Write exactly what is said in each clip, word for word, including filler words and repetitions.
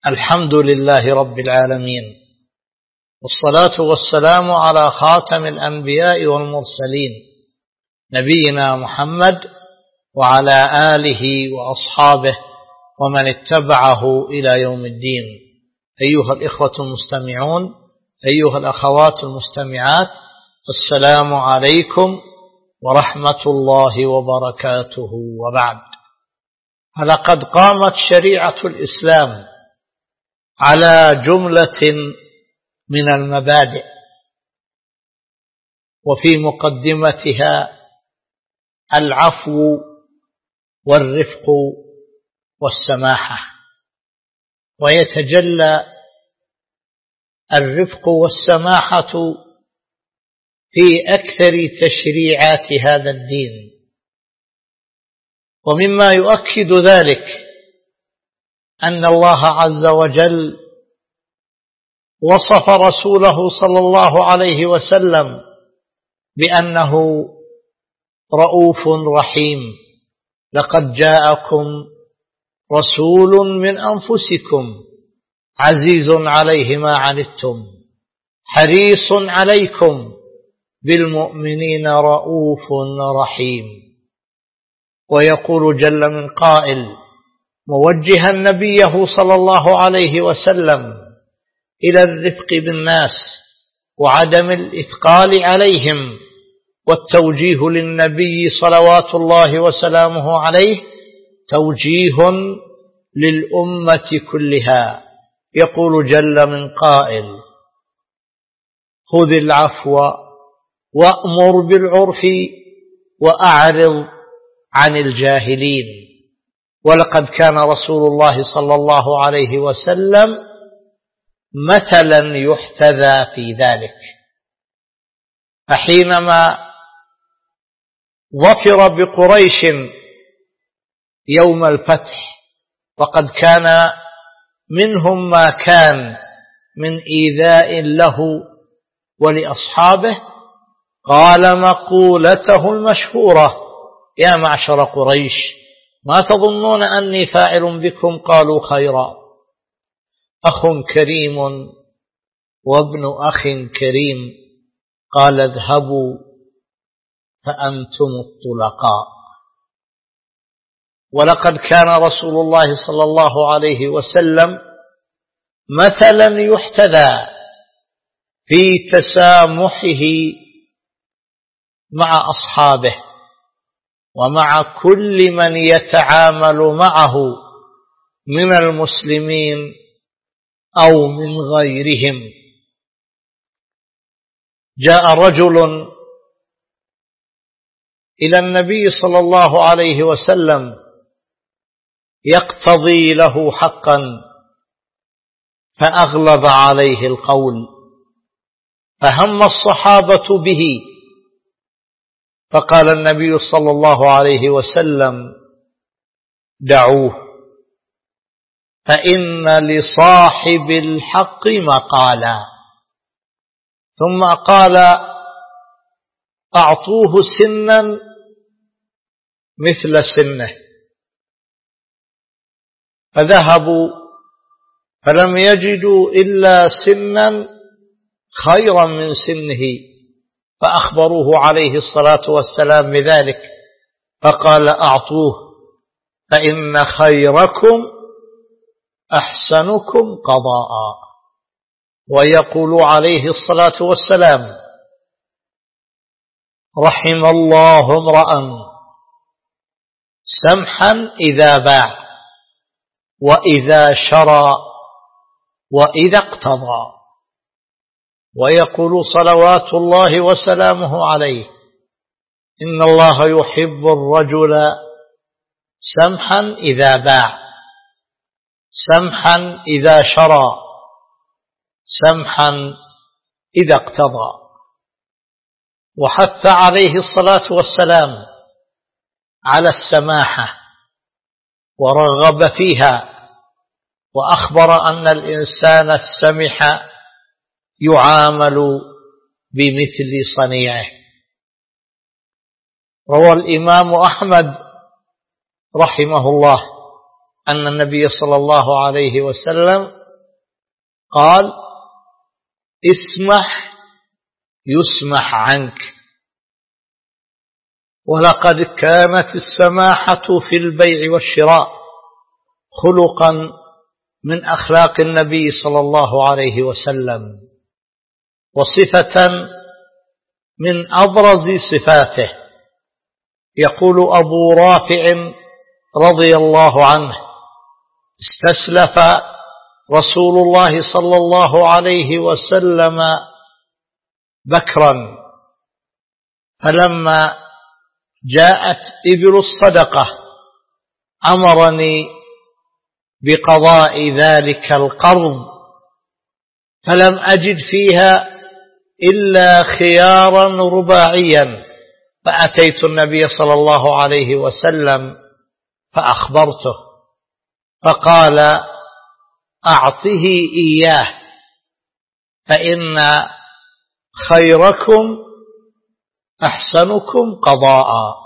الحمد لله رب العالمين، والصلاة والسلام على خاتم الأنبياء والمرسلين نبينا محمد وعلى آله وأصحابه ومن اتبعه إلى يوم الدين. أيها الإخوة المستمعون، أيها الأخوات المستمعات، السلام عليكم ورحمة الله وبركاته. وبعد، فلقد قامت شريعة الإسلام على جملة من المبادئ، وفي مقدمتها العفو والرفق والسماحة، ويتجلى الرفق والسماحة في أكثر تشريعات هذا الدين. ومما يؤكد ذلك أن الله عز وجل وصف رسوله صلى الله عليه وسلم بأنه رؤوف رحيم: لقد جاءكم رسول من أنفسكم عزيز عليه ما عنتم حريص عليكم بالمؤمنين رؤوف رحيم. ويقول جل من قائل موجها نبيه صلى الله عليه وسلم إلى الرفق بالناس وعدم الإثقال عليهم، والتوجيه للنبي صلوات الله وسلامه عليه توجيه للأمة كلها. يقول جل من قائل خذ العفو وأمر بالعرف وأعرض عن الجاهلين. ولقد كان رسول الله صلى الله عليه وسلم مثلا يحتذى في ذلك. فحينما ظفر بقريش يوم الفتح، وقد كان منهم ما كان من إيذاء له ولأصحابه، قال مقولته المشهورة: يا معشر قريش، ما تظنون أني فاعل بكم؟ قالوا خيرا، أخ كريم وابن أخ كريم. قال اذهبوا فأنتم الطلقاء. ولقد كان رسول الله صلى الله عليه وسلم مثلا يحتذى في تسامحه مع أصحابه ومع كل من يتعامل معه من المسلمين أو من غيرهم. جاء رجل إلى النبي صلى الله عليه وسلم يقتضي له حقا، فأغلب عليه القول، فهم الصحابة به، فقال النبي صلى الله عليه وسلم: دعوه، فإن لصاحب الحق مقالا. ثم قال: أعطوه سنا مثل سنه. فذهبوا فلم يجدوا إلا سنا خيرا من سنه، فأخبروه عليه الصلاة والسلام بذلك، فقال: أعطوه، فإن خيركم أحسنكم قضاء. ويقول عليه الصلاة والسلام: رحم الله امرأ سمحا إذا باع وإذا شرى وإذا اقتضى. ويقول صلوات الله وسلامه عليه: إن الله يحب الرجل سمحا إذا باع، سمحا إذا شرى، سمحا إذا اقتضى. وحث عليه الصلاة والسلام على السماحة ورغب فيها، وأخبر أن الإنسان السمح يعامل بمثل صنيعه. روى الإمام أحمد رحمه الله أن النبي صلى الله عليه وسلم قال: اسمح يسمح عنك. ولقد كانت السماحة في البيع والشراء خلقا من أخلاق النبي صلى الله عليه وسلم، وصفة من أبرز صفاته. يقول أبو رافع رضي الله عنه: استسلف رسول الله صلى الله عليه وسلم بكرا، فلما جاءت إبل الصدقة أمرني بقضاء ذلك القرض، فلم أجد فيها إلا خيارا رباعيا، فأتيت النبي صلى الله عليه وسلم فأخبرته، فقال: أعطه إياه فإن خيركم أحسنكم قضاء.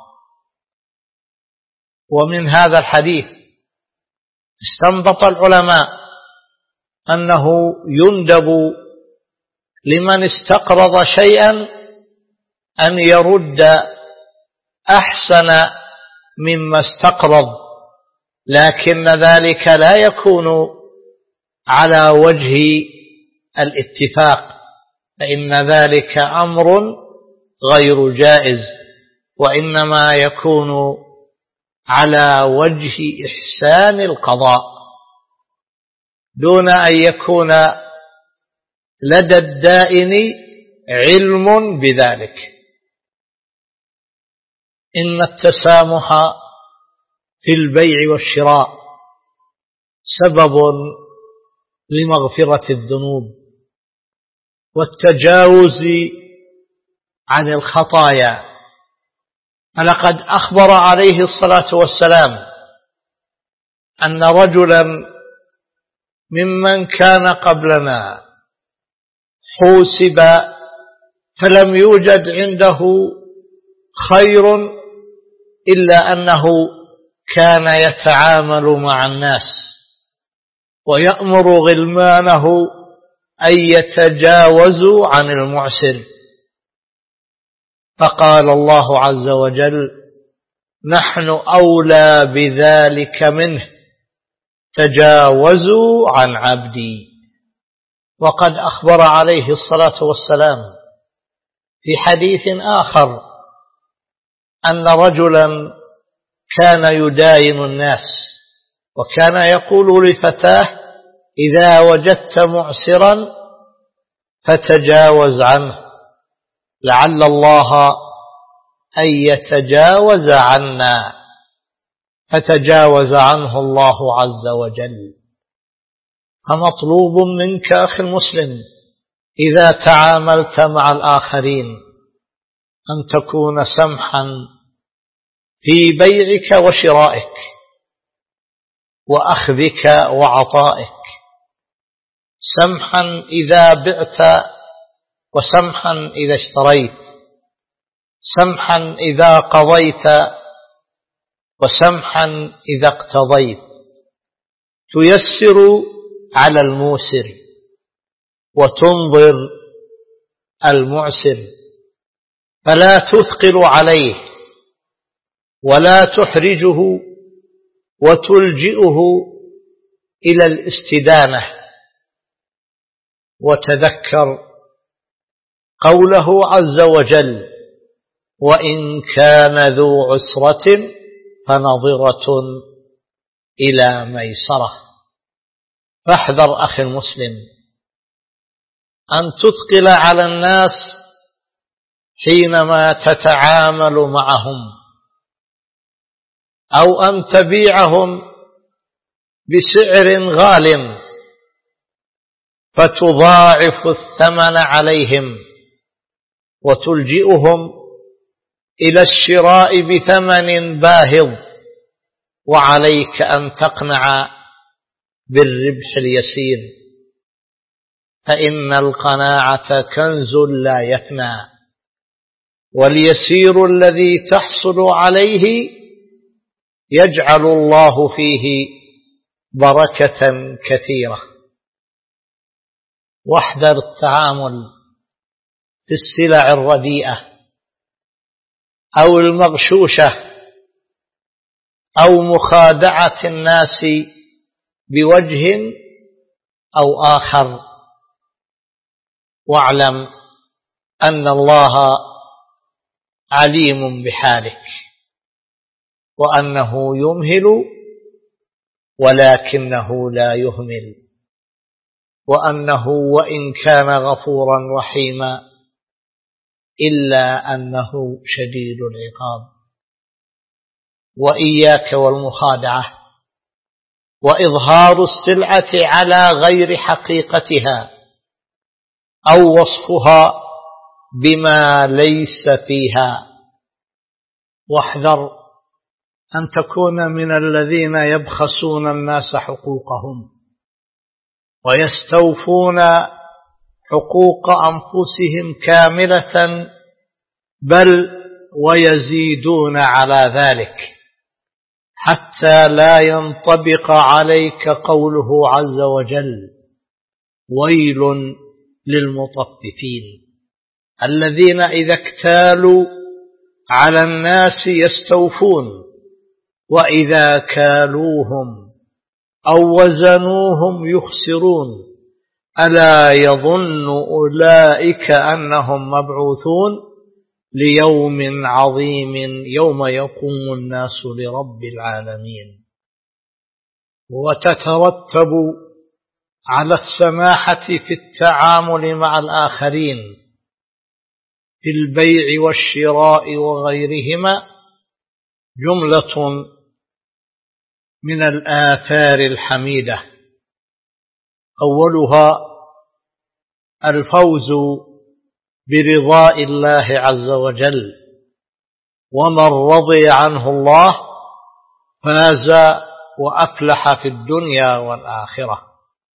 ومن هذا الحديث استنبط العلماء أنه يندب لمن استقرض شيئا أن يرد أحسن مما استقرض، لكن ذلك لا يكون على وجه الاتفاق، فإن ذلك أمر غير جائز، وإنما يكون على وجه إحسان القضاء، دون أن يكون لدى الدائن علم بذلك. إن التسامح في البيع والشراء سبب لمغفرة الذنوب والتجاوز عن الخطايا. فلقد أخبر عليه الصلاة والسلام أن رجلا ممن كان قبلنا حوسب فلم يوجد عنده خير إلا أنه كان يتعامل مع الناس ويأمر غلمانه أن يتجاوزوا عن المعسر، فقال الله عز وجل: نحن أولى بذلك منه، تجاوزوا عن عبدي. وقد أخبر عليه الصلاة والسلام في حديث آخر أن رجلا كان يداين الناس، وكان يقول لفتاه: إذا وجدت معسرا فتجاوز عنه، لعل الله أن يتجاوز عنا، فتجاوز عنه الله عز وجل. فمطلوب منك أخي المسلم إذا تعاملت مع الآخرين أن تكون سمحا في بيعك وشرائك وأخذك وعطائك، سمحا إذا بعت وسمحا إذا اشتريت، سمحا إذا قضيت وسمحا إذا اقتضيت، تيسر على الموسر وتنظر المعسر، فلا تثقل عليه ولا تحرجه وتلجئه إلى الاستدانة. وتذكر قوله عز وجل: وإن كان ذو عسرة فنظرة إلى ميسرة. فاحذر أخي المسلم أن تثقل على الناس حينما تتعامل معهم، أو أن تبيعهم بسعر غال فتضاعف الثمن عليهم وتلجئهم إلى الشراء بثمن باهظ، وعليك أن تقنع بالربح اليسير، فإن القناعة كنز لا يفنى، واليسير الذي تحصل عليه يجعل الله فيه بركة كثيرة. واحذر التعامل في السلع الرديئة أو المغشوشة أو مخادعة الناس بوجه أو آخر، واعلم أن الله عليم بحالك، وأنه يمهل ولكنه لا يهمل، وأنه وإن كان غفورا رحيما إلا أنه شديد العقاب. وإياك والمخادعة وإظهار السلعة على غير حقيقتها أو وصفها بما ليس فيها. واحذر أن تكون من الذين يبخسون الناس حقوقهم ويستوفون حقوق أنفسهم كاملة، بل ويزيدون على ذلك، حتى لا ينطبق عليك قوله عز وجل: ويل للمطففين الذين إذا اكتالوا على الناس يستوفون وإذا كالوهم أو وزنوهم يخسرون ألا يظن أولئك أنهم مبعوثون ليوم عظيم يوم يقوم الناس لرب العالمين. وتترتب على السماحة في التعامل مع الآخرين في البيع والشراء وغيرهما جملة من الآثار الحميدة، أولها الفوز برضاء الله عز وجل، ومن رضي عنه الله فاز وأفلح في الدنيا والآخرة.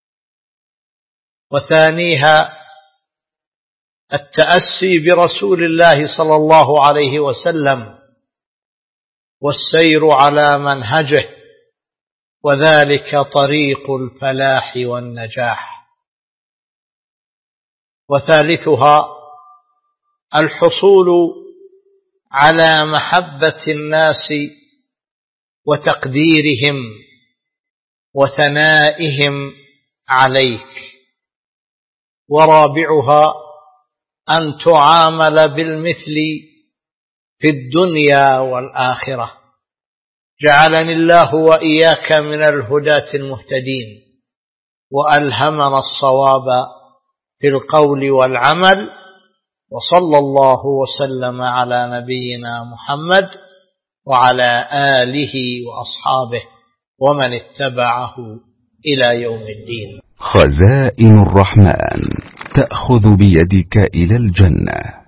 وثانيها التأسي برسول الله صلى الله عليه وسلم والسير على منهجه، وذلك طريق الفلاح والنجاح. وثالثها الحصول على محبة الناس وتقديرهم وثنائهم عليك. ورابعها أن تعامل بالمثل في الدنيا والآخرة. جعلني الله وإياك من الهداة المهتدين، وألهمنا الصواب في القول والعمل، وصلى الله وسلم على نبينا محمد وعلى آله وأصحابه ومن اتبعه إلى يوم الدين. خزائن الرحمن تأخذ بيدك إلى الجنة.